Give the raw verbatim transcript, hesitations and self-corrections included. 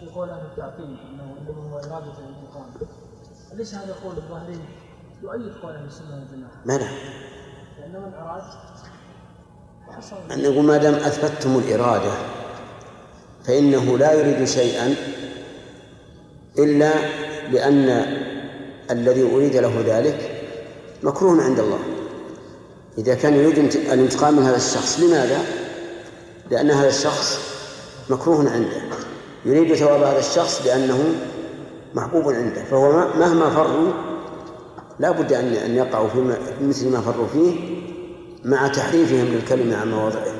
يقول أهل التعقيد أنه إنما هو إرادة الانتقام، أليس هذا قول الظاهري يؤيد قول أهل السنة والجماعة؟ ما لا، لأنه من أراد حصل. أن يقول ما دام أثبتتم الإرادة فإنه لا يريد شيئا إلا لأن الذي أريد له ذلك مكروه عند الله. إذا كان يريد الانتقام من هذا الشخص، لماذا؟ لأن هذا الشخص مكروه عنده، يريد ثواب هذا الشخص لأنه محبوب عنده، فهو مهما فروا لا بد أن يقعوا في مثل ما فروا فيه مع تحريفهم للكلمة عن مواضعه.